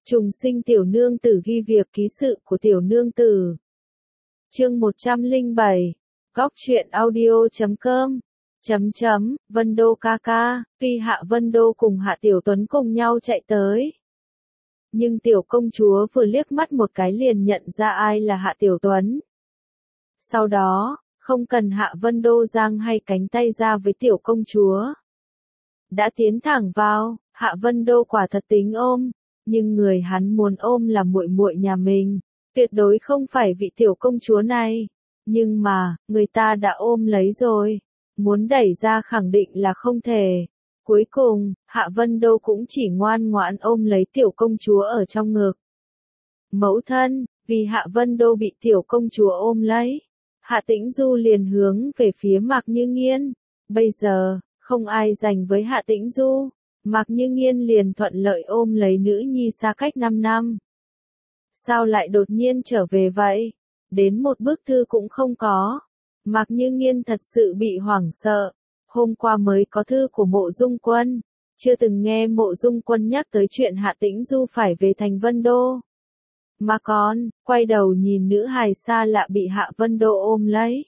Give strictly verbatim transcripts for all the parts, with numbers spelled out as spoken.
Trùng sinh tiểu nương tử ghi việc ký sự của tiểu nương tử. Chương một trăm lẻ bảy. Góc truyện audio chấm com. Chấm chấm, Vân Đô ca ca, tuy Hạ Vân Đô cùng Hạ Tiểu Tuấn cùng nhau chạy tới. Nhưng tiểu công chúa vừa liếc mắt một cái liền nhận ra ai là Hạ Tiểu Tuấn. Sau đó, không cần Hạ Vân Đô giang hay cánh tay ra với tiểu công chúa. Đã tiến thẳng vào, Hạ Vân Đô quả thật tính ôm, nhưng người hắn muốn ôm là muội muội nhà mình, tuyệt đối không phải vị tiểu công chúa này. Nhưng mà, người ta đã ôm lấy rồi, muốn đẩy ra khẳng định là không thể. Cuối cùng, Hạ Vân Đô cũng chỉ ngoan ngoãn ôm lấy tiểu công chúa ở trong ngực. Mẫu thân, vì Hạ Vân Đô bị tiểu công chúa ôm lấy, Hạ Tĩnh Du liền hướng về phía Mạc Như Nghiên. Bây giờ, không ai giành với Hạ Tĩnh Du, Mạc Như Nghiên liền thuận lợi ôm lấy nữ nhi xa cách năm năm. Sao lại đột nhiên trở về vậy? Đến một bức thư cũng không có. Mạc Như Nghiên thật sự bị hoảng sợ. Hôm qua mới có thư của Mộ Dung Quân, chưa từng nghe Mộ Dung Quân nhắc tới chuyện Hạ Tĩnh Du phải về thành Vân Đô. Mà còn, quay đầu nhìn nữ hài xa lạ bị Hạ Vân Đô ôm lấy.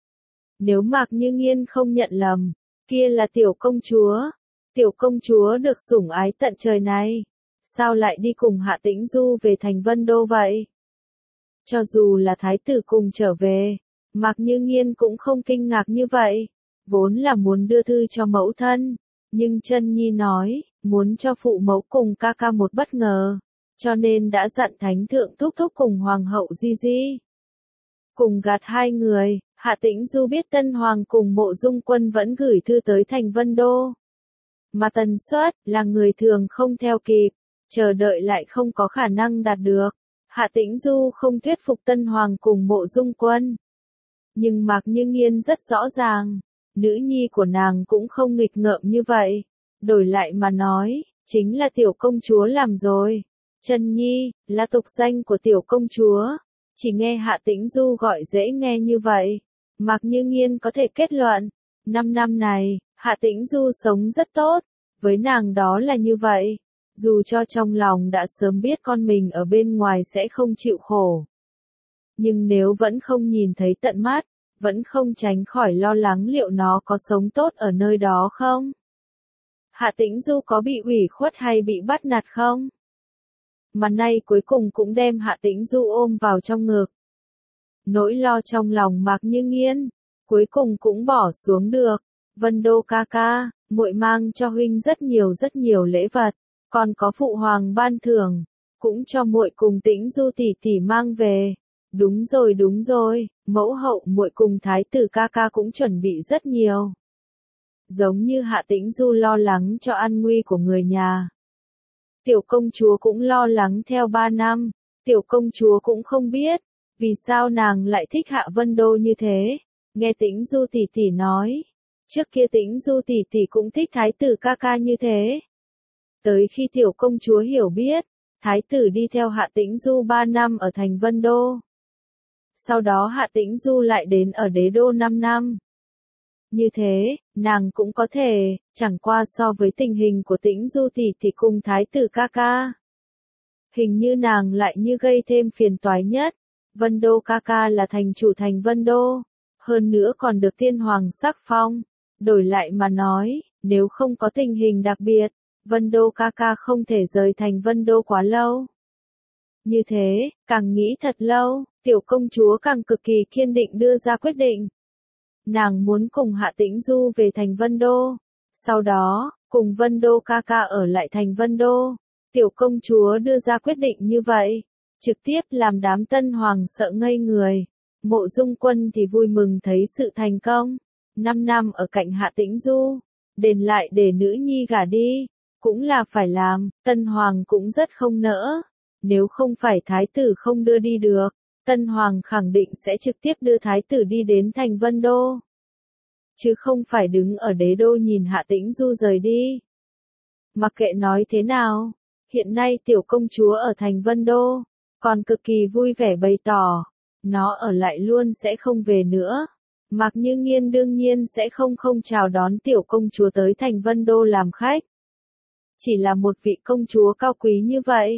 Nếu Mạc Như Nghiên không nhận lầm, kia là tiểu công chúa. Tiểu công chúa được sủng ái tận trời này, sao lại đi cùng Hạ Tĩnh Du về thành Vân Đô vậy? Cho dù là thái tử cùng trở về, Mạc Như Nghiên cũng không kinh ngạc như vậy, vốn là muốn đưa thư cho mẫu thân, nhưng Chân Nhi nói, muốn cho phụ mẫu cùng ca ca một bất ngờ, cho nên đã dặn thánh thượng thúc thúc cùng hoàng hậu Di Di. Cùng gạt hai người, Hạ Tĩnh Du biết Tân Hoàng cùng Mộ Dung Quân vẫn gửi thư tới thành Vân Đô. Mà tần suất là người thường không theo kịp, chờ đợi lại không có khả năng đạt được. Hạ Tĩnh Du không thuyết phục Tân Hoàng cùng Mộ Dung Quân. Nhưng Mạc Như Nghiên rất rõ ràng, nữ nhi của nàng cũng không nghịch ngợm như vậy. Đổi lại mà nói, chính là tiểu công chúa làm rồi. Chân Nhi, là tục danh của tiểu công chúa. Chỉ nghe Hạ Tĩnh Du gọi dễ nghe như vậy, Mạc Như Nghiên có thể kết luận, năm năm này, Hạ Tĩnh Du sống rất tốt, với nàng đó là như vậy, dù cho trong lòng đã sớm biết con mình ở bên ngoài sẽ không chịu khổ. Nhưng nếu vẫn không nhìn thấy tận mắt, vẫn không tránh khỏi lo lắng liệu nó có sống tốt ở nơi đó không? Hạ Tĩnh Du có bị ủy khuất hay bị bắt nạt không? Mà nay cuối cùng cũng đem Hạ Tĩnh Du ôm vào trong ngực. Nỗi lo trong lòng Mạc Như Nghiên, cuối cùng cũng bỏ xuống được. Vân Đô ca ca, muội mang cho huynh rất nhiều rất nhiều lễ vật, còn có phụ hoàng ban thưởng, cũng cho muội cùng Tĩnh Du tỷ tỷ mang về. Đúng rồi đúng rồi, mẫu hậu muội cùng thái tử ca ca cũng chuẩn bị rất nhiều. Giống như Hạ Tĩnh Du lo lắng cho an nguy của người nhà. Tiểu công chúa cũng lo lắng theo ba năm, tiểu công chúa cũng không biết, vì sao nàng lại thích Hạ Vân Đô như thế. Nghe Tĩnh Du tỷ tỷ nói, trước kia Tĩnh Du tỷ tỷ cũng thích thái tử ca ca như thế. Tới khi tiểu công chúa hiểu biết, thái tử đi theo Hạ Tĩnh Du ba năm ở thành Vân Đô. Sau đó Hạ Tĩnh Du lại đến ở đế đô năm năm. Như thế, nàng cũng có thể, chẳng qua so với tình hình của Tĩnh Du tỷ tỷ cùng thái tử ca ca. Hình như nàng lại như gây thêm phiền toái nhất. Vân Đô ca ca là thành chủ thành Vân Đô, hơn nữa còn được tiên hoàng sắc phong. Đổi lại mà nói, nếu không có tình hình đặc biệt, Vân Đô ca ca không thể rời thành Vân Đô quá lâu. Như thế, càng nghĩ thật lâu, tiểu công chúa càng cực kỳ kiên định đưa ra quyết định. Nàng muốn cùng Hạ Tĩnh Du về thành Vân Đô, sau đó, cùng Vân Đô ca ca ở lại thành Vân Đô. Tiểu công chúa đưa ra quyết định như vậy, trực tiếp làm đám Tân Hoàng sợ ngây người. Mộ Dung Quân thì vui mừng thấy sự thành công. Năm năm ở cạnh Hạ Tĩnh Du, đền lại để nữ nhi gả đi, cũng là phải làm. Tân Hoàng cũng rất không nỡ. Nếu không phải thái tử không đưa đi được, Tân Hoàng khẳng định sẽ trực tiếp đưa thái tử đi đến thành Vân Đô. Chứ không phải đứng ở đế đô nhìn Hạ Tĩnh Du rời đi. Mặc kệ nói thế nào, hiện nay tiểu công chúa ở thành Vân Đô, còn cực kỳ vui vẻ bày tỏ, nó ở lại luôn sẽ không về nữa. Mạc Như Nghiên đương nhiên sẽ không không chào đón tiểu công chúa tới thành Vân Đô làm khách. Chỉ là một vị công chúa cao quý như vậy,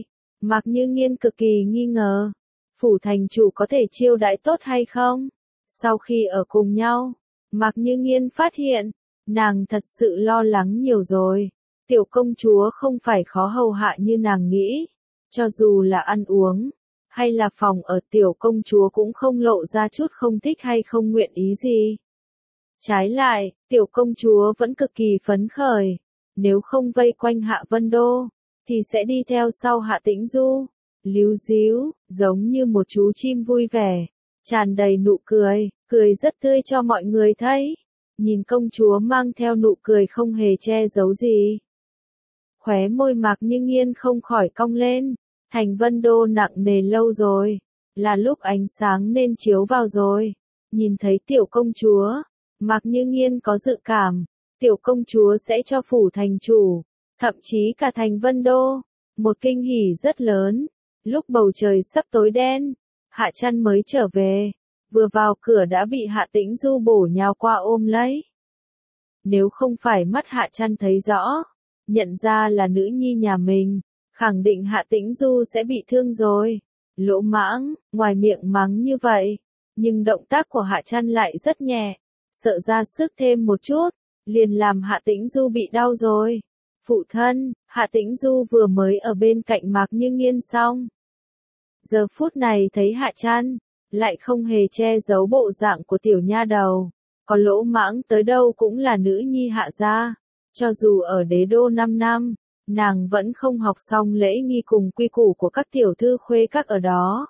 Mạc Như Nghiên cực kỳ nghi ngờ. Phủ thành chủ có thể chiêu đãi tốt hay không? Sau khi ở cùng nhau, Mạc Như Nghiên phát hiện, nàng thật sự lo lắng nhiều rồi. Tiểu công chúa không phải khó hầu hạ như nàng nghĩ. Cho dù là ăn uống, hay là phòng ở tiểu công chúa cũng không lộ ra chút không thích hay không nguyện ý gì. Trái lại, tiểu công chúa vẫn cực kỳ phấn khởi. Nếu không vây quanh Hạ Vân Đô, thì sẽ đi theo sau Hạ Tĩnh Du. Líu díu, giống như một chú chim vui vẻ, tràn đầy nụ cười, cười rất tươi cho mọi người thấy. Nhìn công chúa mang theo nụ cười không hề che giấu gì. Khóe môi Mạc Như Nghiên không khỏi cong lên. Thành Vân Đô nặng nề lâu rồi, là lúc ánh sáng nên chiếu vào rồi. Nhìn thấy tiểu công chúa, Mạc Như Nghiên có dự cảm, tiểu công chúa sẽ cho phủ thành chủ, thậm chí cả Thành Vân Đô, một kinh hỉ rất lớn. Lúc bầu trời sắp tối đen, Hạ Trăn mới trở về, vừa vào cửa đã bị Hạ Tĩnh Du bổ nhào qua ôm lấy. Nếu không phải mắt Hạ Trăn thấy rõ, nhận ra là nữ nhi nhà mình, khẳng định Hạ Tĩnh Du sẽ bị thương rồi. Lỗ mãng, ngoài miệng mắng như vậy, nhưng động tác của Hạ Trăn lại rất nhẹ, sợ ra sức thêm một chút, liền làm Hạ Tĩnh Du bị đau rồi. Phụ thân, Hạ Tĩnh Du vừa mới ở bên cạnh Mạc Như Nghiên xong. Giờ phút này thấy Hạ Trăn, lại không hề che giấu bộ dạng của tiểu nha đầu. Có lỗ mãng tới đâu cũng là nữ nhi Hạ gia. Cho dù ở đế đô năm năm, nàng vẫn không học xong lễ nghi cùng quy củ của các tiểu thư khuê các ở đó.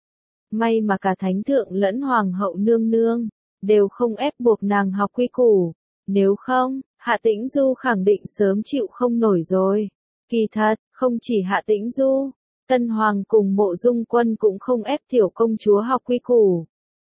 May mà cả thánh thượng lẫn hoàng hậu nương nương, đều không ép buộc nàng học quy củ. Nếu không, Hạ Tĩnh Du khẳng định sớm chịu không nổi rồi. Kỳ thật, không chỉ Hạ Tĩnh Du, Tân Hoàng cùng Mộ Dung Quân cũng không ép tiểu công chúa học quy củ.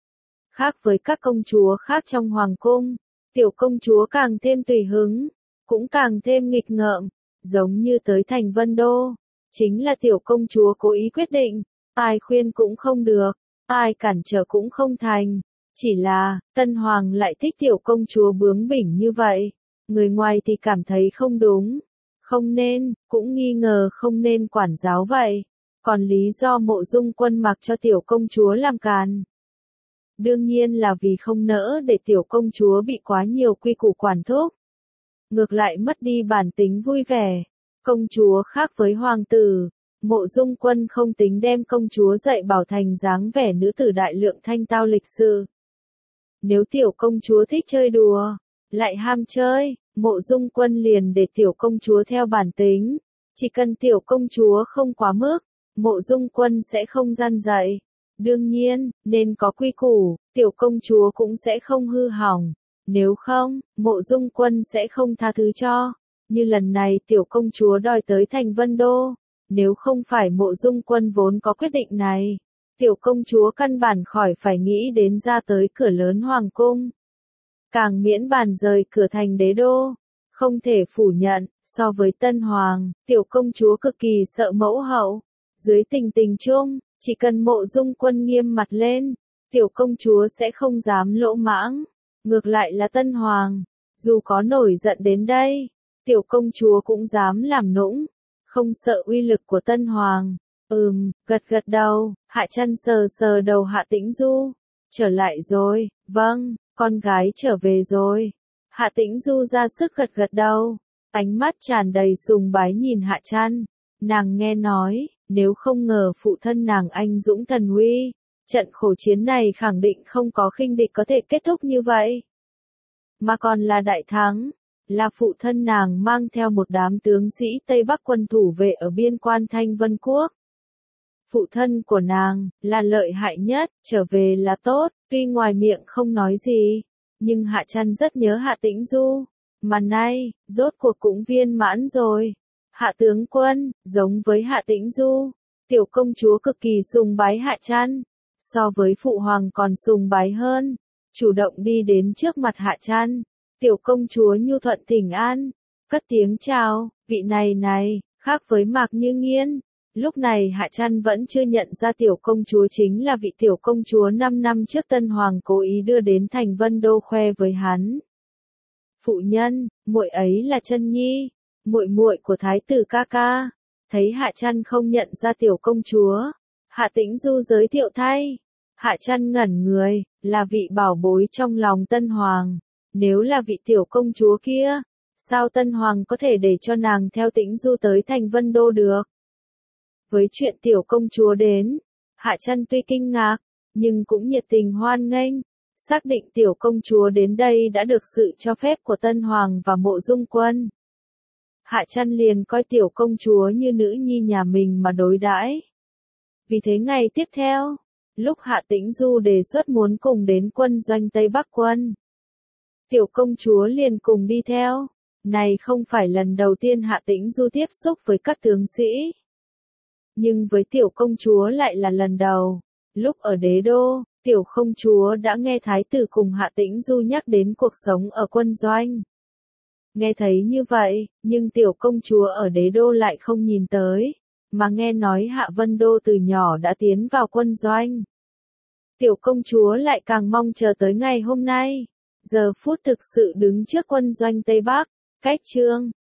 Khác với các công chúa khác trong hoàng cung, tiểu công chúa càng thêm tùy hứng, cũng càng thêm nghịch ngợm, giống như tới Thành Vân Đô. Chính là tiểu công chúa cố ý quyết định, ai khuyên cũng không được, ai cản trở cũng không thành. Chỉ là, Tân Hoàng lại thích tiểu công chúa bướng bỉnh như vậy. Người ngoài thì cảm thấy không đúng, không nên, cũng nghi ngờ không nên quản giáo vậy. Còn lý do Mộ Dung Quân mặc cho tiểu công chúa làm càn. Đương nhiên là vì không nỡ để tiểu công chúa bị quá nhiều quy củ quản thúc. Ngược lại mất đi bản tính vui vẻ. Công chúa khác với hoàng tử, Mộ Dung Quân không tính đem công chúa dạy bảo thành dáng vẻ nữ tử đại lượng thanh tao lịch sự. Nếu tiểu công chúa thích chơi đùa, lại ham chơi, Mộ Dung Quân liền để tiểu công chúa theo bản tính. Chỉ cần tiểu công chúa không quá mức, Mộ Dung Quân sẽ không gian dạy. Đương nhiên, nên có quy củ, tiểu công chúa cũng sẽ không hư hỏng. Nếu không, Mộ Dung Quân sẽ không tha thứ cho. Như lần này tiểu công chúa đòi tới Thành Vân Đô. Nếu không phải Mộ Dung Quân vốn có quyết định này, tiểu công chúa căn bản khỏi phải nghĩ đến ra tới cửa lớn hoàng cung. Càng miễn bàn rời cửa thành đế đô. Không thể phủ nhận, so với Tân Hoàng, tiểu công chúa cực kỳ sợ mẫu hậu. Dưới tình tình chung, chỉ cần Mộ Dung Quân nghiêm mặt lên, tiểu công chúa sẽ không dám lỗ mãng. Ngược lại là Tân Hoàng, dù có nổi giận đến đây, tiểu công chúa cũng dám làm nũng, không sợ uy lực của Tân Hoàng. Ừm, gật gật đầu, Hạ Trăn sờ sờ đầu Hạ Tĩnh Du. Trở lại rồi, vâng, con gái trở về rồi. Hạ Tĩnh Du ra sức gật gật đầu, ánh mắt tràn đầy sùng bái nhìn Hạ Trăn. Nàng nghe nói, nếu không ngờ phụ thân nàng anh dũng thần uy, trận khổ chiến này khẳng định không có khinh địch có thể kết thúc như vậy. Mà còn là đại thắng, là phụ thân nàng mang theo một đám tướng sĩ Tây Bắc quân thủ vệ ở biên quan Thanh Vân Quốc. Phụ thân của nàng, là lợi hại nhất, trở về là tốt, tuy ngoài miệng không nói gì, nhưng Hạ Trăn rất nhớ Hạ Tĩnh Du. Mà nay, rốt cuộc cũng viên mãn rồi. Hạ tướng quân, giống với Hạ Tĩnh Du, tiểu công chúa cực kỳ sùng bái Hạ Trăn, so với phụ hoàng còn sùng bái hơn, chủ động đi đến trước mặt Hạ Trăn. Tiểu công chúa nhu thuận thỉnh an, cất tiếng chào, vị này này, khác với Mạc Như Nghiên. Lúc này Hạ Trăn vẫn chưa nhận ra tiểu công chúa chính là vị tiểu công chúa năm năm trước Tân Hoàng cố ý đưa đến Thành Vân Đô khoe với hắn. Phụ nhân, muội ấy là Trân Nhi, muội muội của thái tử ca ca. Thấy Hạ Trăn không nhận ra tiểu công chúa, Hạ Tĩnh Du giới thiệu thay. Hạ Trăn ngẩn người, là vị bảo bối trong lòng Tân Hoàng. Nếu là vị tiểu công chúa kia, sao Tân Hoàng có thể để cho nàng theo Tĩnh Du tới thành Vân Đô được? Với chuyện tiểu công chúa đến, Hạ Trăn tuy kinh ngạc, nhưng cũng nhiệt tình hoan nghênh, xác định tiểu công chúa đến đây đã được sự cho phép của Tân Hoàng và Mộ Dung Quân. Hạ Trăn liền coi tiểu công chúa như nữ nhi nhà mình mà đối đãi. Vì thế ngày tiếp theo, lúc Hạ Tĩnh Du đề xuất muốn cùng đến quân doanh Tây Bắc Quân, tiểu công chúa liền cùng đi theo. Này không phải lần đầu tiên Hạ Tĩnh Du tiếp xúc với các tướng sĩ, nhưng với tiểu công chúa lại là lần đầu. Lúc ở đế đô, tiểu công chúa đã nghe thái tử cùng Hạ Tĩnh Du nhắc đến cuộc sống ở quân doanh. Nghe thấy như vậy, nhưng tiểu công chúa ở đế đô lại không nhìn tới, mà nghe nói Hạ Vân Đô từ nhỏ đã tiến vào quân doanh. Tiểu công chúa lại càng mong chờ tới ngày hôm nay, giờ phút thực sự đứng trước quân doanh Tây Bắc. Cách chương